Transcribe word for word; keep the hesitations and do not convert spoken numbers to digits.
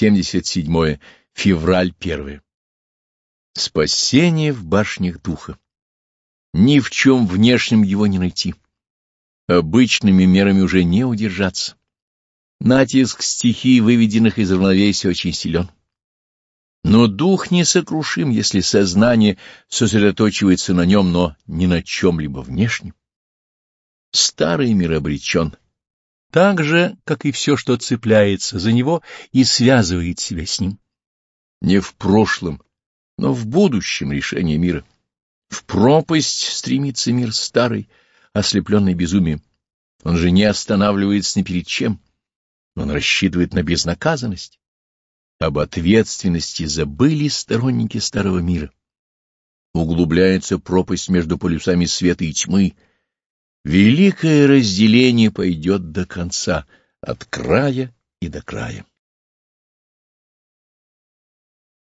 семьдесят седьмое. Февраль первое. Спасение в башнях духа. Ни в чем внешнем его не найти. Обычными мерами уже не удержаться. Натиск стихий, выведенных из равновесия, очень силен. Но дух несокрушим, если сознание сосредоточивается на нем, но не на чем-либо внешнем. Старый мир обречен, так же, как и все, что цепляется за него и связывает себя с ним. Не в прошлом, но в будущем решение мира. В пропасть стремится мир старый, ослепленный безумием. Он же не останавливается ни перед чем. Он рассчитывает на безнаказанность. Об ответственности забыли сторонники старого мира. Углубляется пропасть между полюсами света и тьмы. Великое разделение пойдет до конца, от края и до края.